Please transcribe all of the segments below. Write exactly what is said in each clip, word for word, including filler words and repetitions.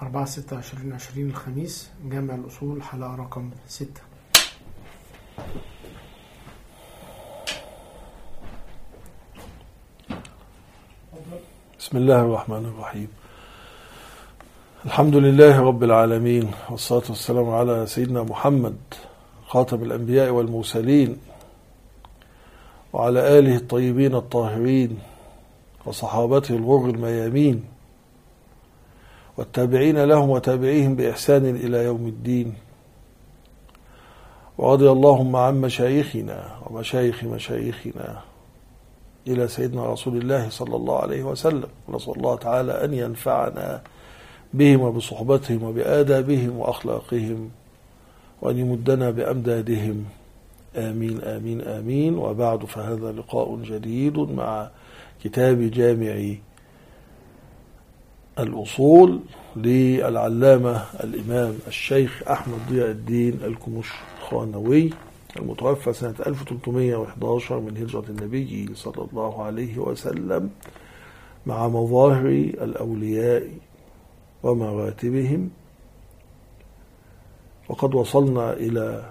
أربعة ستة عشرين عشرين الخميس، جامع الأصول، حلقة رقم ستة. بسم الله الرحمن الرحيم. الحمد لله رب العالمين، والصلاة والسلام على سيدنا محمد خاتم الأنبياء والمرسلين، وعلى آله الطيبين الطاهرين، وصحابته الغر الميامين، والتابعين لهم وتابعيهم بإحسان إلى يوم الدين. ورضي اللهم عن مشايخنا ومشايخ مشايخنا إلى سيدنا رسول الله صلى الله عليه وسلم، ونسأل الله تعالى أن ينفعنا بهم وبصحبتهم وبآدابهم وأخلاقهم، وأن يمدنا بأمدادهم، آمين آمين آمين. وبعد، فهذا لقاء جديد مع كتاب جامع الأصول للعلامة الإمام الشيخ أحمد ضياء الدين الكمشخانوي، المتوفى سنة ألف وثلاثمائة وأحد عشر من هجرة النبي صلى الله عليه وسلم، مع مظاهر الأولياء ومراتبهم. وقد وصلنا إلى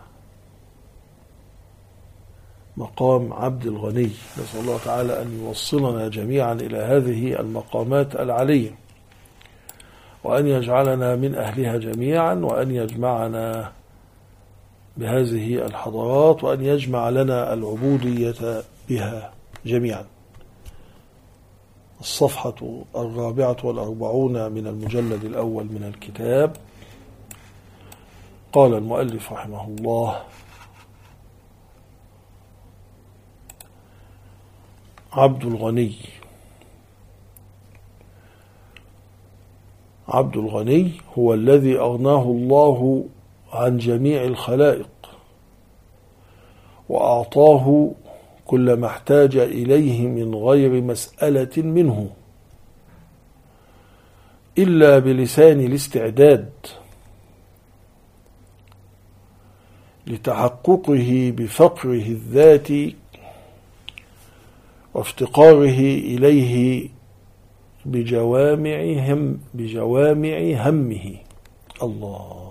مقام عبد الغني، نسأل الله تعالى أن يوصلنا جميعا إلى هذه المقامات العلية، وأن يجعلنا من أهلها جميعا، وأن يجمعنا بهذه الحضارات، وأن يجمع لنا العبودية بها جميعا. الصفحة الرابعة والأربعون من المجلد الأول من الكتاب. قال المؤلف رحمه الله: عبد الغني. عبد الغني هو الذي أغناه الله عن جميع الخلائق، وأعطاه كل ما احتاج إليه من غير مسألة منه، إلا بلسان الاستعداد لتحققه بفقره الذاتي وافتقاره إليه بجوامع هم بجوامع همه. الله.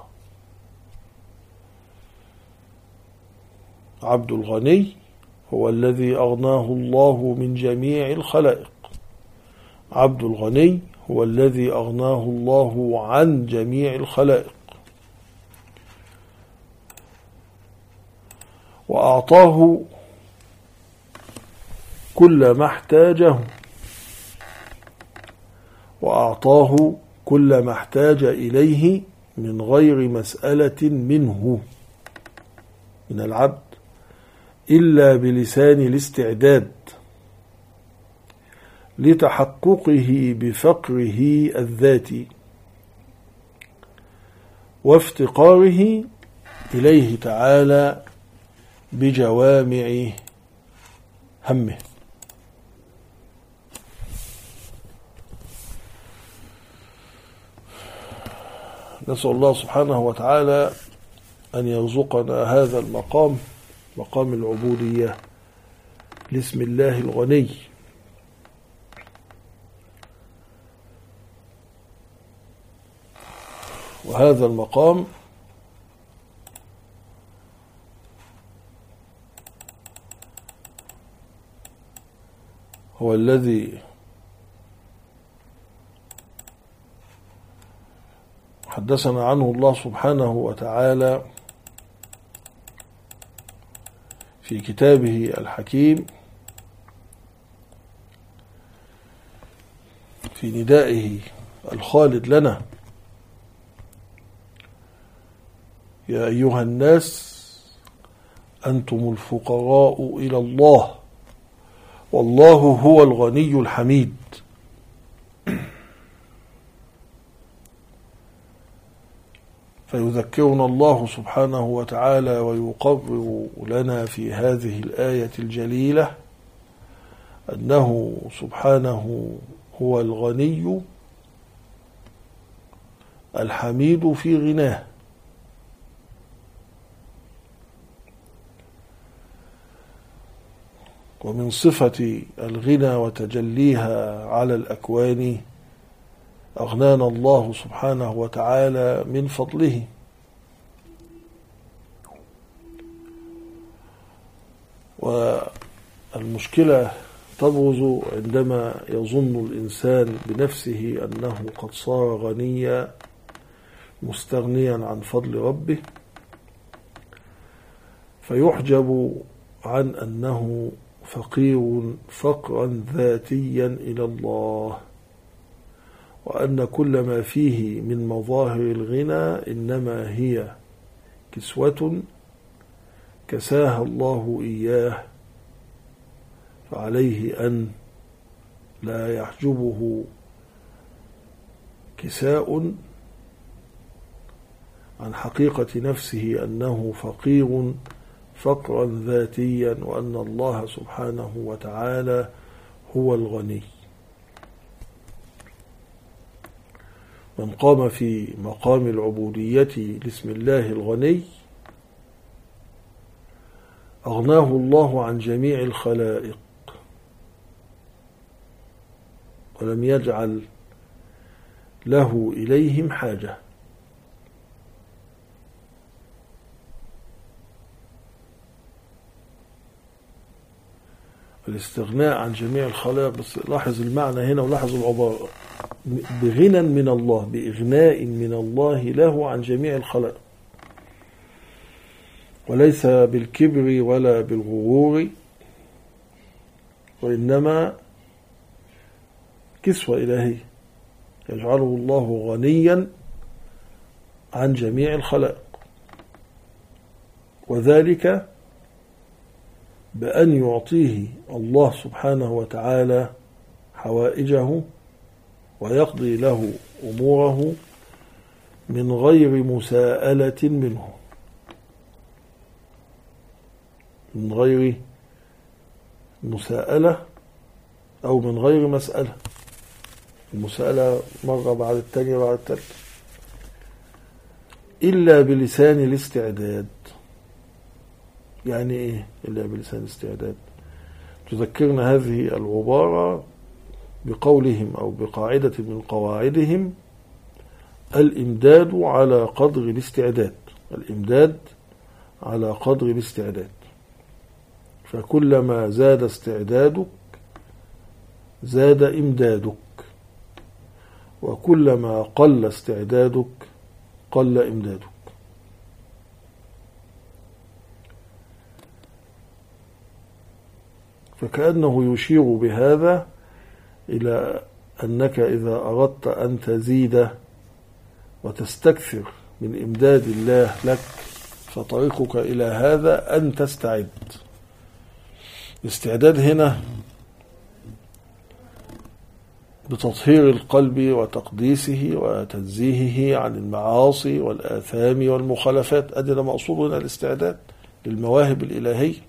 عبد الغني هو الذي أغناه الله من جميع الخلائق. عبد الغني هو الذي أغناه الله عن جميع الخلائق، وأعطاه كل ما احتاجه وأعطاه كل ما احتاج إليه من غير مسألة منه، من العبد، إلا بلسان الاستعداد لتحققه بفقره الذاتي وافتقاره إليه تعالى بجوامع همه. نسأل الله سبحانه وتعالى أن يرزقنا هذا المقام، مقام العبودية لاسم الله الغني. وهذا المقام هو الذي حدثنا عنه الله سبحانه وتعالى في كتابه الحكيم في ندائه الخالد لنا: يا أيها الناس أنتم الفقراء إلى الله والله هو الغني الحميد. فيذكرنا الله سبحانه وتعالى ويقرر لنا في هذه الآية الجليلة أنه سبحانه هو الغني الحميد في غناه، ومن صفة الغنى وتجليها على الأكوان أغنانا الله سبحانه وتعالى من فضله. والمشكلة تبرز عندما يظن الإنسان بنفسه أنه قد صار غنيا مستغنيا عن فضل ربه، فيحجب عن أنه فقير فقرا ذاتيا إلى الله، وأن كل ما فيه من مظاهر الغنى إنما هي كسوة كساها الله إياه، فعليه أن لا يحجبه كساء عن حقيقة نفسه أنه فقير فقرا ذاتيا، وأن الله سبحانه وتعالى هو الغني. من قام في مقام العبودية لاسم الله الغني أغناه الله عن جميع الخلائق، ولم يجعل له إليهم حاجة. الاستغناء عن جميع الخلائق، بس لاحظ المعنى هنا ولاحظ العبارة، بغنى من الله، بإغناء من الله له عن جميع الخلائق، وليس بالكبر ولا بالغرور، وإنما كسوة إلهية يجعله الله غنيا عن جميع الخلائق، وذلك بأن يعطيه الله سبحانه وتعالى حوائجه ويقضي له أموره من غير مساءلة منه، من غير مساءلة أو من غير مسألة. المسألة مرة بعد التانية بعد التالتة، إلا بلسان الاستعداد. يعني إيه إلا بلسان الاستعداد؟ تذكرنا هذه العبارة بقولهم أو بقاعدة من قواعدهم: الإمداد على قدر الاستعداد، الإمداد على قدر الاستعداد. فكلما زاد استعدادك زاد إمدادك، وكلما قل استعدادك قل إمدادك. فكأنه يشير بهذا إلى أنك إذا أردت أن تزيد وتستكثر من إمداد الله لك فطريقك إلى هذا أن تستعد. الاستعداد هنا بتطهير القلب وتقديسه وتنزيهه عن المعاصي والآثام والمخالفات. أدنى مقصود هنا الاستعداد للمواهب الإلهية.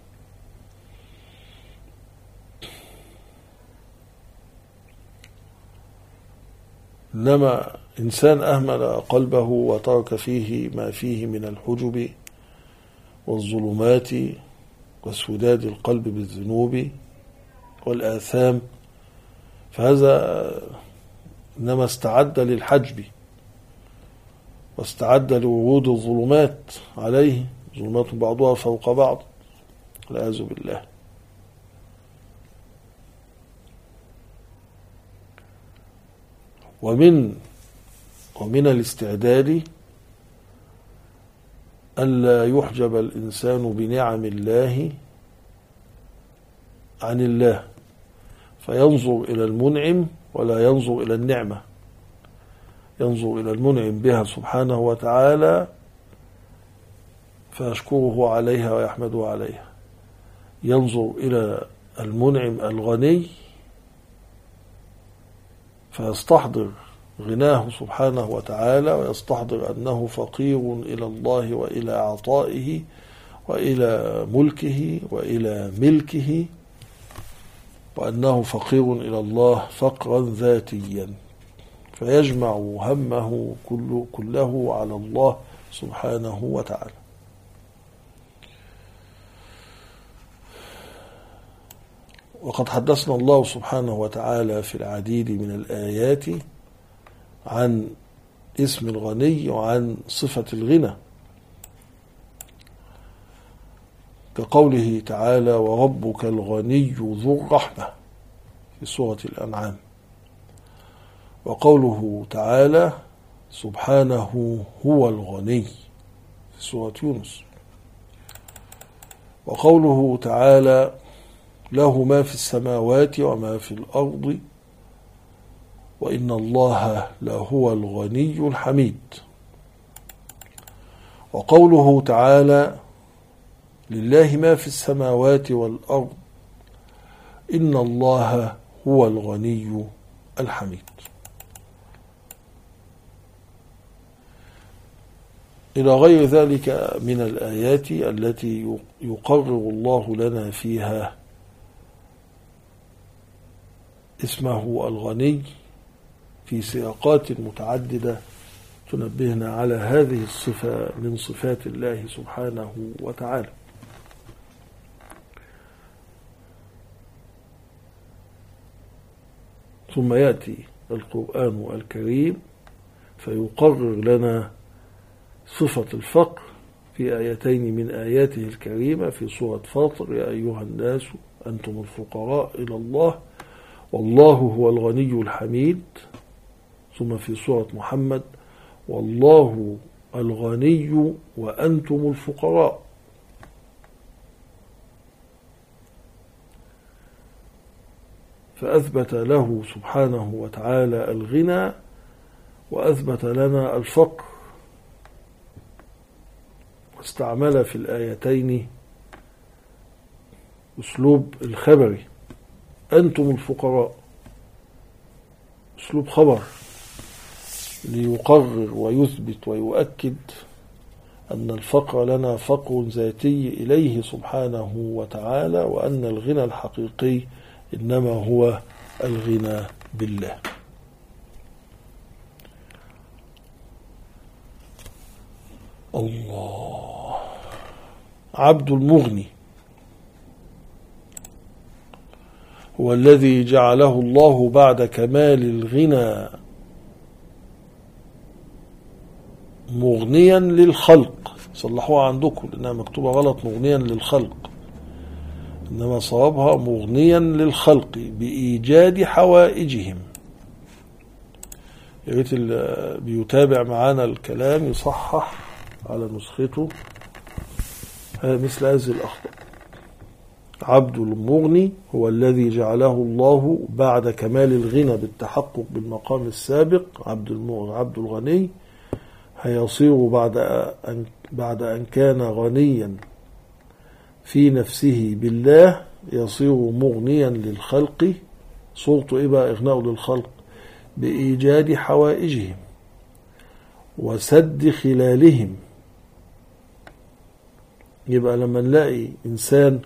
إنما إنسان أهمل قلبه وترك فيه ما فيه من الحجب والظلمات واسوداد القلب بالذنوب والآثام، فهذا إنما استعد للحجب واستعد لورود الظلمات عليه، ظلمات بعضها فوق بعض والعياذ بالله. ومن ومن الاستعداد ألا يحجب الإنسان بنعم الله عن الله، فينظر إلى المنعم ولا ينظر إلى النعمة، ينظر إلى المنعم بها سبحانه وتعالى فيشكره عليها ويحمده عليها، ينظر إلى المنعم الغني فيستحضر غناه سبحانه وتعالى، ويستحضر أنه فقير إلى الله وإلى عطائه وإلى ملكه وإلى ملكه، وأنه فقير إلى الله فقرا ذاتيا، فيجمع همه كله, كله على الله سبحانه وتعالى. وقد حدثنا الله سبحانه وتعالى في العديد من الآيات عن اسم الغني وعن صفة الغنى، كقوله تعالى وربك الغني ذو الرحمة في سورة الأنعام، وقوله تعالى سبحانه هو الغني في سورة يونس، وقوله تعالى له ما في السماوات وما في الأرض وإن الله لهو الغني الحميد، وقوله تعالى لله ما في السماوات والأرض إن الله هو الغني الحميد. إلى غير ذلك من الآيات التي يقرر الله لنا فيها اسمه الغني في سياقات متعددة تنبهنا على هذه الصفة من صفات الله سبحانه وتعالى. ثم يأتي القرآن الكريم فيقرر لنا صفة الفقر في آيتين من آياته الكريمة في سورة فاطر يا أيها الناس أنتم الفقراء إلى الله والله هو الغني الحميد، ثم في سورة محمد والله الغني وأنتم الفقراء. فأثبت له سبحانه وتعالى الغنى وأثبت لنا الفقر، واستعمل في الآيتين أسلوب الخبري أنتم الفقراء، أسلوب خبر ليقرر ويثبت ويؤكد أن الفقر لنا فقر ذاتي إليه سبحانه وتعالى، وأن الغنى الحقيقي إنما هو الغنى بالله. الله عبد المغني هو الذي جعله الله بعد كمال الغنى مغنيا للخلق. صلحوها عندكم لأنها مكتوبة غلط، مغنيا للخلق، إنما صوابها مغنيا للخلق بإيجاد حوائجهم. يا ريت اللي بيتابع معانا الكلام يصحح على نسخته مثل هذه الأخطاء. عبد المغني هو الذي جعله الله بعد كمال الغنى بالتحقق بالمقام السابق عبد المغني عبد الغني، هيصير بعد أن بعد أن كان غنيا في نفسه بالله يصير مغنيا للخلق. صورته إيه بقى؟ إغناء للخلق بإيجاد حوائجهم وسد خلالهم. يبقى لما نلاقي إنسان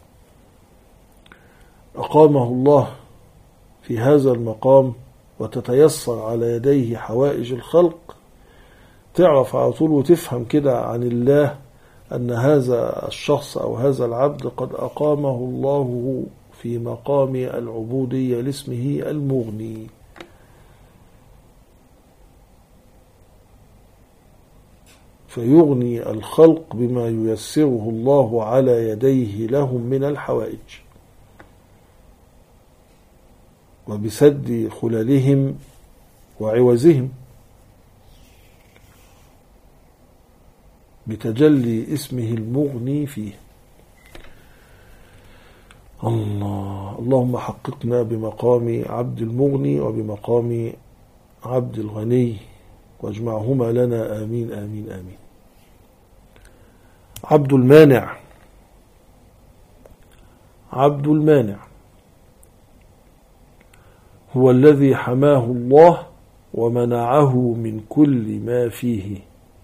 أقامه الله في هذا المقام وتتيسر على يديه حوائج الخلق، تعرف على طول وتفهم كده عن الله أن هذا الشخص أو هذا العبد قد أقامه الله في مقام العبودية لاسمه المغني. فيغني الخلق بما ييسره الله على يديه لهم من الحوائج وبسد خلالهم وعوزهم بتجلي اسمه المغني فيه. الله اللهم حققنا بمقام عبد المغني وبمقام عبد الغني واجمعهما لنا آمين آمين آمين. عبد المانع عبد المانع هو الذي حماه الله ومنعه من كل ما فيه.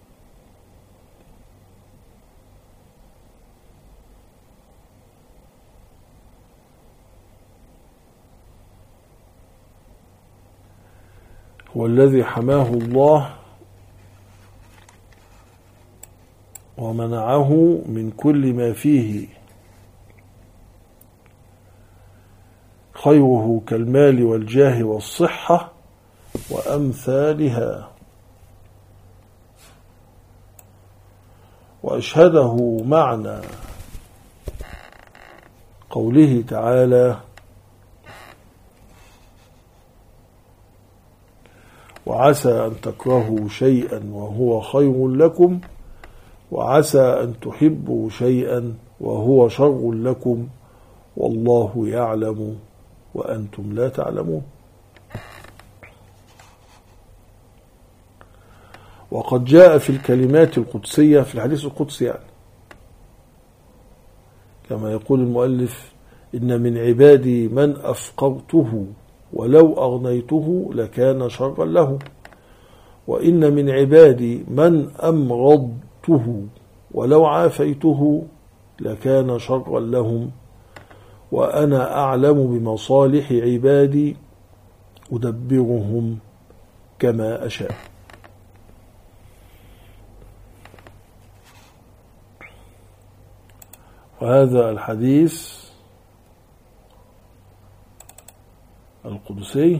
هو الذي حماه الله ومنعه من كل ما فيه خيره كالمال والجاه والصحة وأمثالها. وأشهده معنى قوله تعالى: وعسى أن تكرهوا شيئا وهو خير لكم، وعسى أن تحبوا شيئا وهو شر لكم، والله يعلم وأنتم لا تعلمون. وقد جاء في الكلمات القدسية، في الحديث القدسي يعني، كما يقول المؤلف: إن من عبادي من أفقرته ولو أغنيته لكان شرا له، وإن من عبادي من أمرضته ولو عافيته لكان شرا لهم، وأنا أعلم بمصالح عبادي أدبرهم كما أشاء. وهذا الحديث القدسي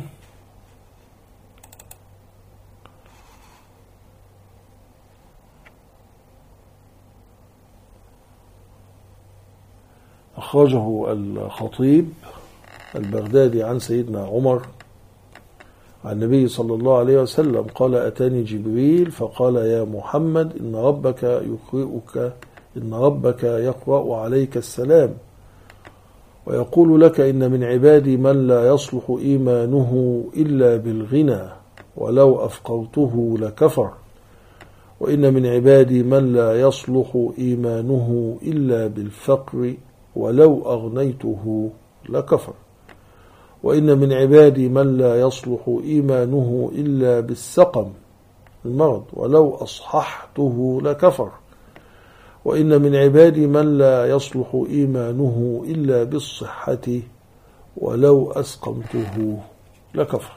أخرجه الخطيب البغدادي عن سيدنا عمر عن النبي صلى الله عليه وسلم قال: أتاني جبريل فقال: يا محمد إن ربك يقرئك إن ربك يقرأ عليك السلام ويقول لك: إن من عبادي من لا يصلح إيمانه إلا بالغنى ولو أفقرته لكفر، وإن من عبادي من لا يصلح إيمانه إلا بالفقر ولو أغنيته لكفر، وإن من عبادي من لا يصلح إيمانه إلا بالسقم المرض ولو أصححته لكفر، وإن من عبادي من لا يصلح إيمانه إلا بالصحة ولو أسقمته لكفر.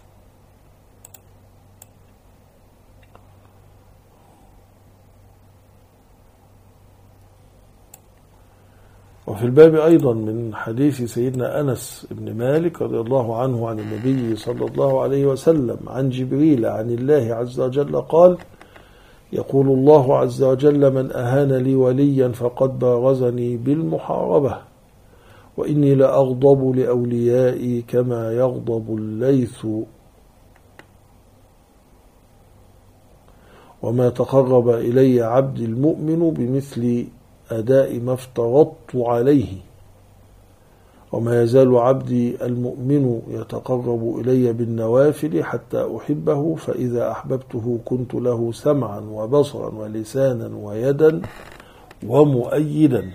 وفي الباب أيضا من حديث سيدنا أنس بن مالك رضي الله عنه عن النبي صلى الله عليه وسلم عن جبريل عن الله عز وجل قال: يقول الله عز وجل: من أهان لي وليا فقد بارزني بالمحاربة، وإني لأغضب لأوليائي كما يغضب الليث، وما تقرب إلي عبدي المؤمن بمثل أداء ما افترضت عليه، وما يزال عبدي المؤمن يتقرب إلي بالنوافل حتى أحبه، فإذا أحببته كنت له سمعا وبصرا ولسانا ويدا ومؤيدا.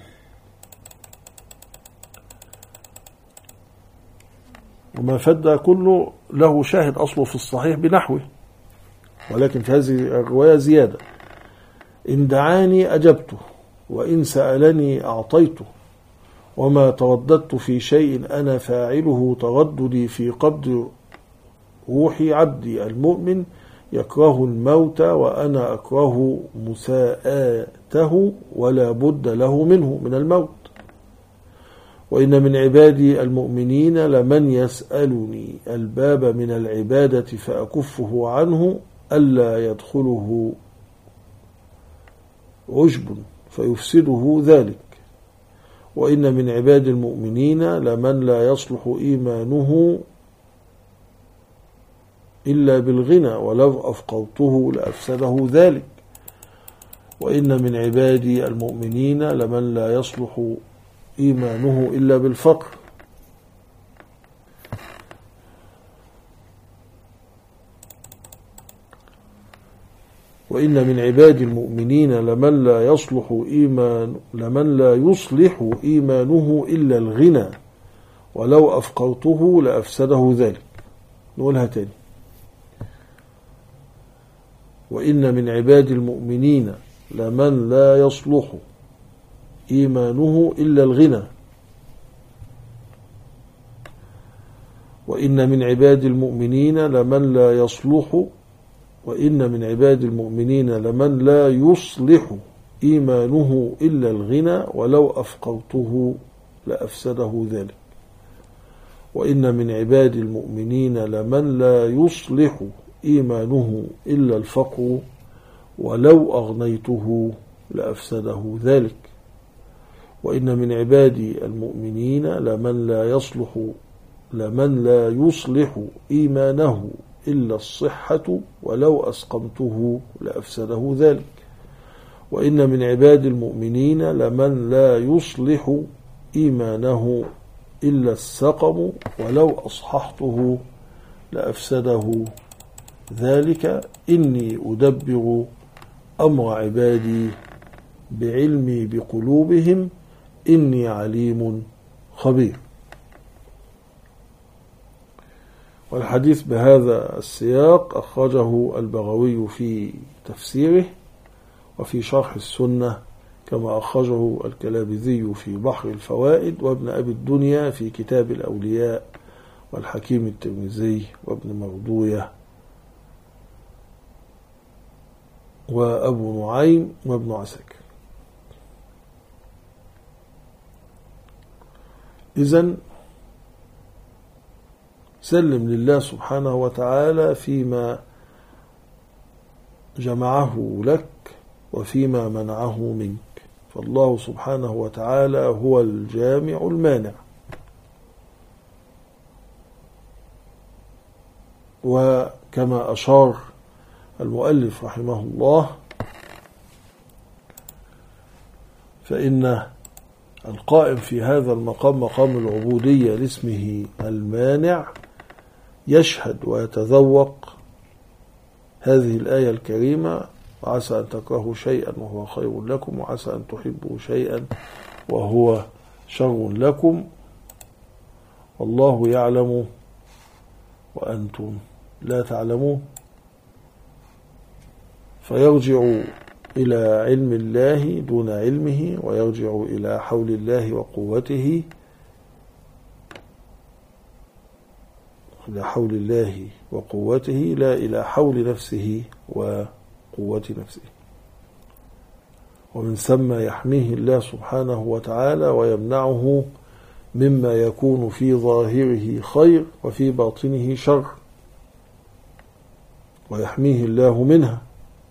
وما فد كله له شاهد أصله في الصحيح بنحوه، ولكن في هذه الرواية زيادة: إن دعاني أجبته، وإن سألني أعطيته، وما ترددت في شيء أنا فاعله ترددي في قبض روح عبدي المؤمن يكره الموت وأنا أكره مساءته ولا بد له منه من الموت. وإن من عبادي المؤمنين لمن يسألني الباب من العبادة فأكفه عنه ألا يدخله عجب فيفسده ذلك. وإن من عباد المؤمنين لمن لا يصلح إيمانه إلا بالغنى ولو أفقرته لأفسده ذلك. وإن من عبادي المؤمنين لمن لا يصلح إيمانه إلا بالفقر. وإن من عباد المؤمنين لمن لا يصلح إيمان لمن لا يصلح إيمانه إلا الغنى ولو أفقرته لأفسده ذلك. نقولها تاني: وإن من عباد المؤمنين لمن لا يصلح إيمانه إلا الغنى، وإن من عباد المؤمنين لمن لا يصلح وإن من عباد المؤمنين لمن لا يصلح إيمانه إلا الغنى ولو أفقرته لأفسده ذلك. وإن من عباد المؤمنين لمن لا يصلح إيمانه إلا الفقر ولو أغنيته لأفسده ذلك. وإن من عبادي المؤمنين لمن لا يصلح لمن لا يصلح إيمانه إلا الصحة ولو أسقمته لأفسده ذلك. وإن من عباد المؤمنين لمن لا يصلح إيمانه إلا السقم ولو أصححته لأفسده ذلك. إني أدبر أمر عبادي بعلمي بقلوبهم إني عليم خبير. والحديث بهذا السياق أخرجه البغوي في تفسيره وفي شرح السنة، كما أخرجه الكلابذي في بحر الفوائد، وابن أبي الدنيا في كتاب الأولياء، والحكيم الترمذي وابن مردوية وأبو نعيم وابن عساكر. إذن سلم لله سبحانه وتعالى فيما جمعه لك وفيما منعه منك، فالله سبحانه وتعالى هو الجامع المانع. وكما أشار المؤلف رحمه الله، فإن القائم في هذا المقام مقام العبودية لاسمه المانع يشهد ويتذوق هذه الآية الكريمة: وعسى أن تكرهوا شيئا وهو خير لكم، وعسى أن تحبوا شيئا وهو شر لكم، والله يعلم وأنتم لا تعلمون. فيرجع إلى علم الله دون علمه، ويرجع إلى حول الله وقوته، إلى حول الله وقوته لا إلى حول نفسه وقوة نفسه. ومن ثم يحميه الله سبحانه وتعالى ويمنعه مما يكون في ظاهره خير وفي باطنه شر، ويحميه الله منها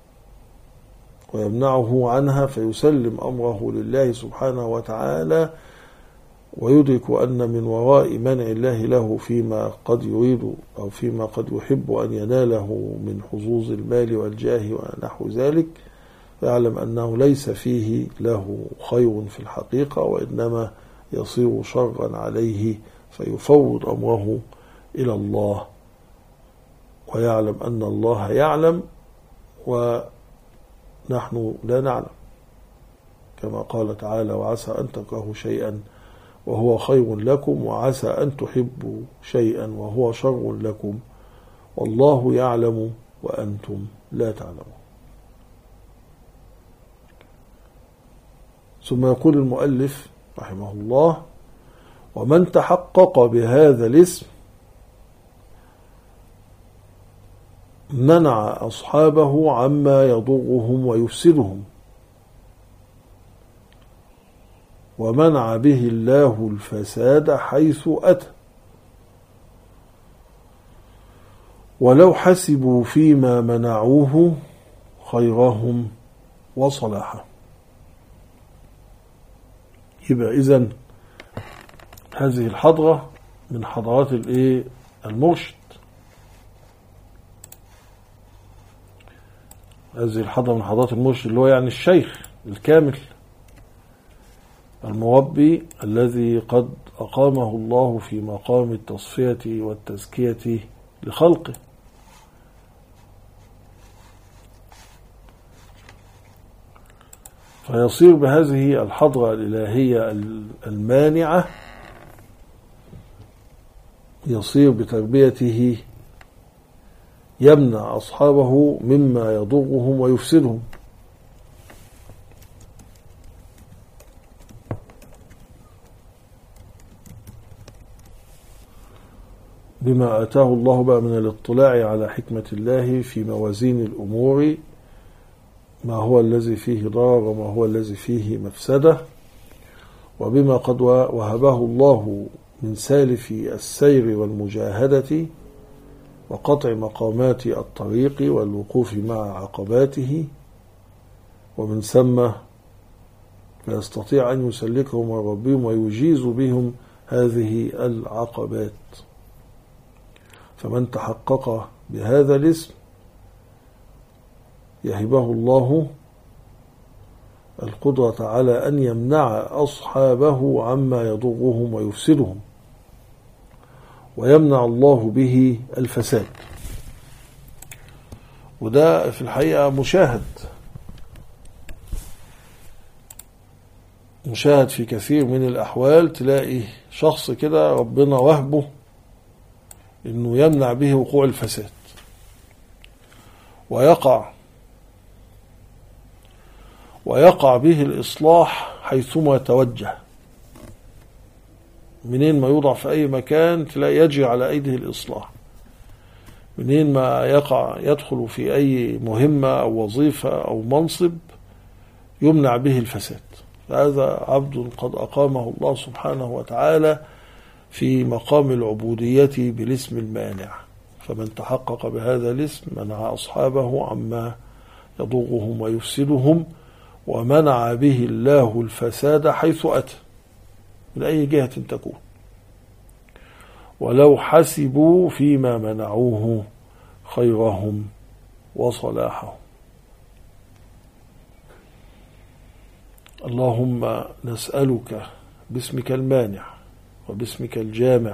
ويمنعه عنها، فيسلم أمره لله سبحانه وتعالى، ويدرك أن من وراء منع الله له فيما قد يريد أو فيما قد يحب أن يناله من حظوظ المال والجاه ونحو ذلك، فيعلم أنه ليس فيه له خير في الحقيقة، وإنما يصير شرا عليه، فيفوض أمره إلى الله، ويعلم أن الله يعلم ونحن لا نعلم، كما قال تعالى: وعسى أن تكرهوا شيئا وهو خير لكم، وعسى أن تحبوا شيئا وهو شر لكم، والله يعلم وأنتم لا تعلمون. ثم يقول المؤلف رحمه الله: ومن تحقق بهذا الاسم منع أصحابه عما يضرهم ويفسدهم، ومنع به الله الفساد حيث أتى، ولو حسبوا فيما منعوه خيرهم وصلاحه. يبقى إذن هذه الحضرة من حضرات الإيه المرشد، هذه الحضرة من حضرات المرشد اللي هو يعني الشيخ الكامل المربي الذي قد أقامه الله في مقام التصفية والتزكية لخلقه. فيصير بهذه الحضرة الإلهية المانعة، يصير بتربيته يمنع أصحابه مما يضرهم ويفسدهم، بما آتاه الله بقى من الاطلاع على حكمة الله في موازين الأمور، ما هو الذي فيه ضرر وما هو الذي فيه مفسدة، وبما قد وهبه الله من سالف السير والمجاهدة وقطع مقامات الطريق والوقوف مع عقباته، ومن ثم فيستطيع أن يسلكهم ويربيهم ويجيز بهم هذه العقبات. فمن تحقق بهذا الاسم يهبه الله القدرة على أن يمنع أصحابه عما يضرهم ويفسدهم، ويمنع الله به الفساد. وده في الحقيقة مشاهد مشاهد في كثير من الأحوال، تلاقي شخص كده ربنا وهبه إنه يمنع به وقوع الفساد، ويقع ويقع به الإصلاح حيثما يتوجه. منين ما يوضع في أي مكان تلاقي يجري على أيديه الإصلاح، منين ما يقع يدخل في أي مهمة أو وظيفة أو منصب يمنع به الفساد. هذا عبد قد أقامه الله سبحانه وتعالى في مقام العبودية بالاسم المانع. فمن تحقق بهذا الاسم منع أصحابه عما يضرهم ويفسدهم، ومنع به الله الفساد حيث أتى من أي جهة تكون، ولو حسبوا فيما منعوه خيرهم وصلاحهم. اللهم نسألك باسمك المانع وباسمك الجامع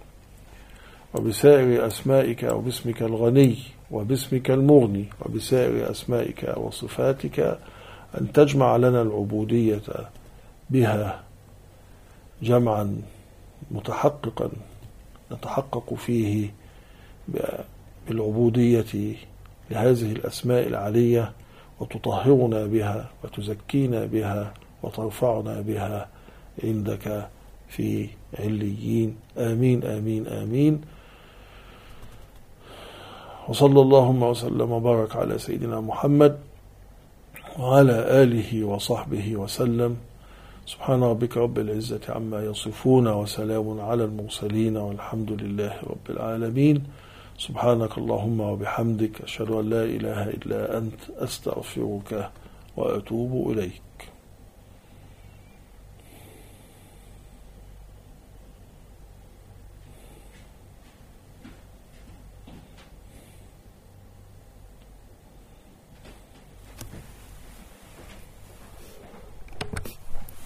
وبسائر أسمائك وباسمك الغني وباسمك المغني وبسائر أسمائك وصفاتك أن تجمع لنا العبودية بها جمعا متحققا نتحقق فيه بالعبودية لهذه الأسماء العلية، وتطهرنا بها وتزكينا بها وترفعنا بها عندك في عليين. آمين آمين آمين. وصلى اللهم وسلم وبارك على سيدنا محمد وعلى آله وصحبه وسلم. سبحان ربك رب العزة عما يصفون وسلام على المرسلين والحمد لله رب العالمين. سبحانك اللهم وبحمدك أشهد أن لا إله إلا أنت أستغفرك وأتوب إليك.